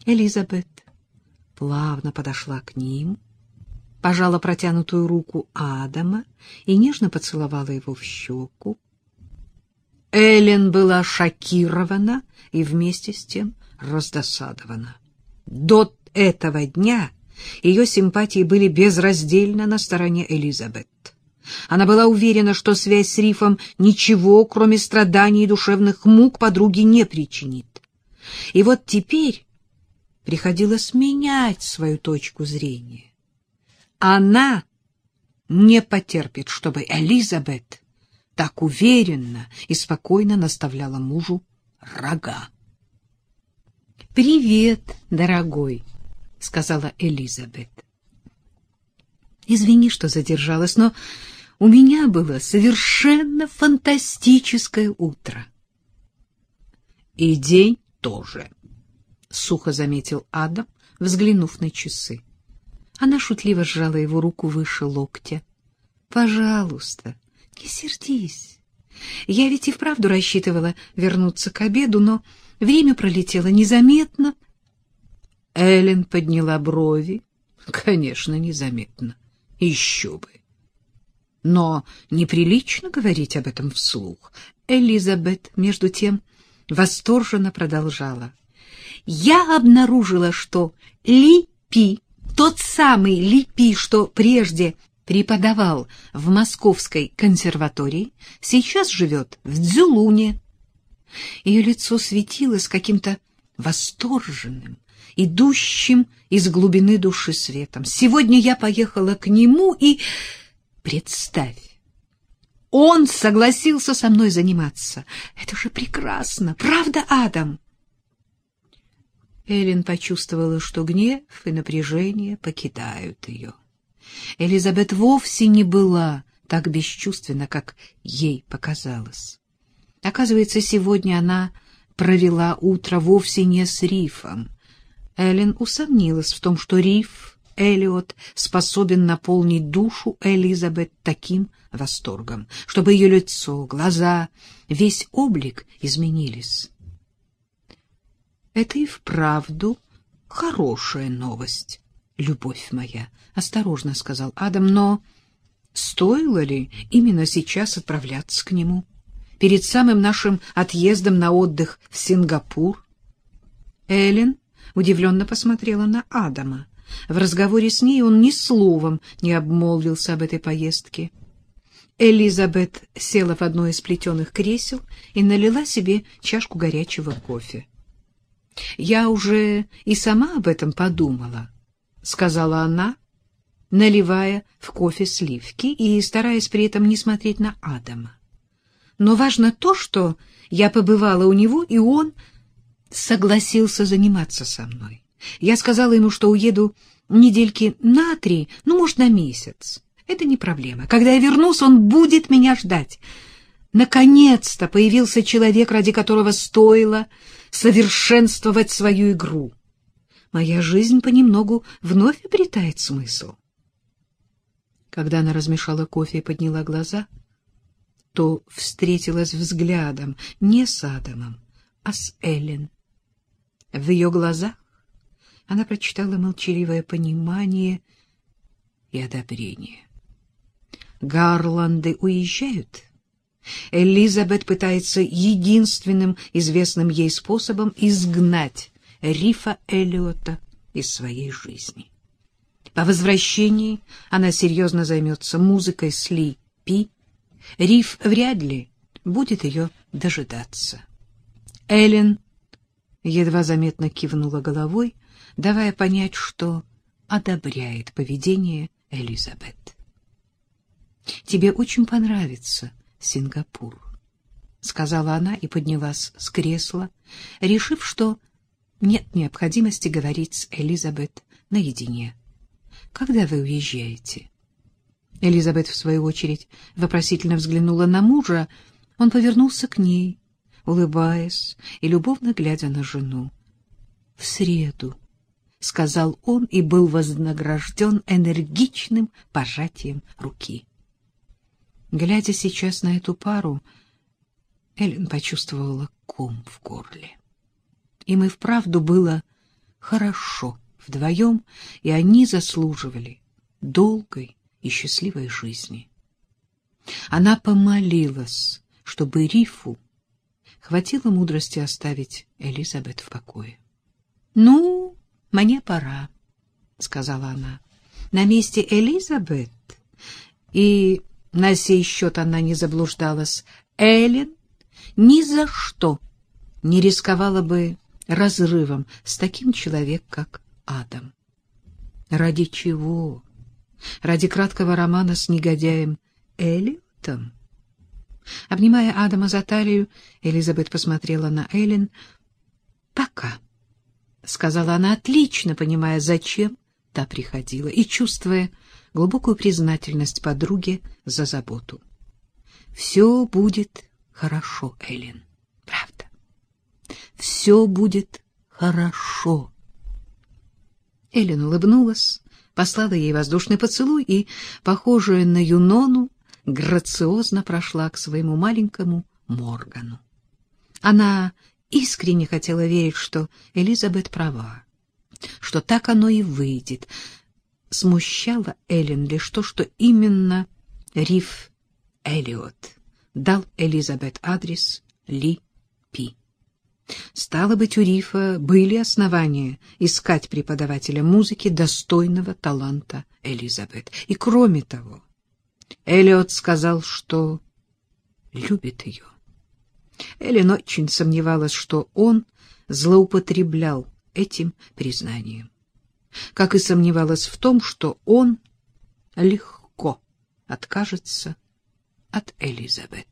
Элизабет плавно подошла к ним, пожала протянутую руку Адама и нежно поцеловала его в щеку. Эллен была шокирована и вместе с тем раздосадована. До этого дня ее симпатии были безраздельно на стороне Элизабет. Она была уверена, что связь с Рифом ничего, кроме страданий и душевных мук, подруге не причинит. И вот теперь приходилось менять свою точку зрения. Она не потерпит, чтобы Элизабет так уверенно и спокойно наставляла мужу рога. — Привет, дорогой, — сказала Элизабет. — Извини, что задержалась, но у меня было совершенно фантастическое утро. — И день тоже, — сухо заметил Адам, взглянув на часы. Она шутливо сжала его руку выше локтя. — Пожалуйста, не сердись. Я ведь и вправду рассчитывала вернуться к обеду, но время пролетело незаметно. Эллен подняла брови. Конечно, незаметно. Еще бы. Но неприлично говорить об этом вслух. Элизабет, между тем, восторженно продолжала. Я обнаружила, что Ли-Пи, тот самый Ли-Пи, что прежде преподавал в Московской консерватории, сейчас живет в Цзюлуне. Ее лицо светилось каким-то восторженным, идущим из глубины души светом. Сегодня я поехала к нему и... Представь, он согласился со мной заниматься. Это же прекрасно, правда, Адам? Эллен почувствовала, что гнев и напряжение покидают ее. Элизабет вовсе не была так бесчувственна, как ей показалось. Оказывается, сегодня она провела утро вовсе не с Рифом. Эллен усомнилась в том, что Риф Эллиот способен наполнить душу Элизабет таким восторгом, чтобы ее лицо, глаза, весь облик изменились. — Это и вправду хорошая новость, любовь моя, — осторожно сказал Адам, — но стоило ли именно сейчас отправляться к нему, перед самым нашим отъездом на отдых в Сингапур? Эллен удивленно посмотрела на Адама. В разговоре с ней он ни словом не обмолвился об этой поездке. Элизабет села в одно из плетеных кресел и налила себе чашку горячего кофе. — Я уже и сама об этом подумала, — сказала она, наливая в кофе сливки и стараясь при этом не смотреть на Адама. — Но важно то, что я побывала у него, и он согласился заниматься со мной. Я сказала ему, что уеду недельки на 3, ну, может, на месяц. Это не проблема. Когда я вернусь, он будет меня ждать. Наконец-то появился человек, ради которого стоило совершенствовать свою игру. Моя жизнь понемногу вновь обретает смысл. Когда она размешала кофе и подняла глаза, то встретилась взглядом не с Адамом, а с Эллен. В ее глазах она прочитала молчаливое понимание и одобрение. Гарланды уезжают. Элизабет пытается единственным известным ей способом изгнать Рифа Эллиота из своей жизни. По возвращении она серьезно займется музыкой с Ли-Пи. Риф вряд ли будет ее дожидаться. Эллен едва заметно кивнула головой, давая понять, что одобряет поведение Элизабет. — Тебе очень понравится Сингапур, — сказала она и поднялась с кресла, решив, что нет необходимости говорить с Элизабет наедине. — Когда вы уезжаете? Элизабет, в свою очередь, вопросительно взглянула на мужа. Он повернулся к ней, улыбаясь и любовно глядя на жену. — В среду, — сказал он и был вознагражден энергичным пожатием руки. Глядя сейчас на эту пару, Эллен почувствовала ком в горле. Им и вправду было хорошо вдвоем, и они заслуживали долгой и счастливой жизни. Она помолилась, чтобы Рифу хватило мудрости оставить Элизабет в покое. — Ну, мне пора, — сказала она. На месте Элизабет, и на сей счет она не заблуждалась, Эллен ни за что не рисковала бы разрывом с таким человеком, как Адам. Ради чего? Ради краткого романа с негодяем Эллиотом? Обнимая Адама за талию, Элизабет посмотрела на Эллен. — Пока, — сказала она, отлично понимая, зачем та приходила, и чувствуя глубокую признательность подруге за заботу. — Все будет хорошо, Эллен, правда. Все будет хорошо. Эллен улыбнулась, послала ей воздушный поцелуй и, похожая на Юнону, грациозно прошла к своему маленькому Моргану. Она искренне хотела верить, что Элизабет права, что так оно и выйдет. Смущало Эллен лишь то, что именно Риф Эллиот дал Элизабет адрес Ли Пи. Стало быть, у Рифа были основания искать преподавателя музыки, достойного таланта Элизабет. И кроме того, Эллиот сказал, что любит ее. Эллен очень сомневалась, что он злоупотреблял этим признанием, как и сомневалась в том, что он легко откажется от Элизабет.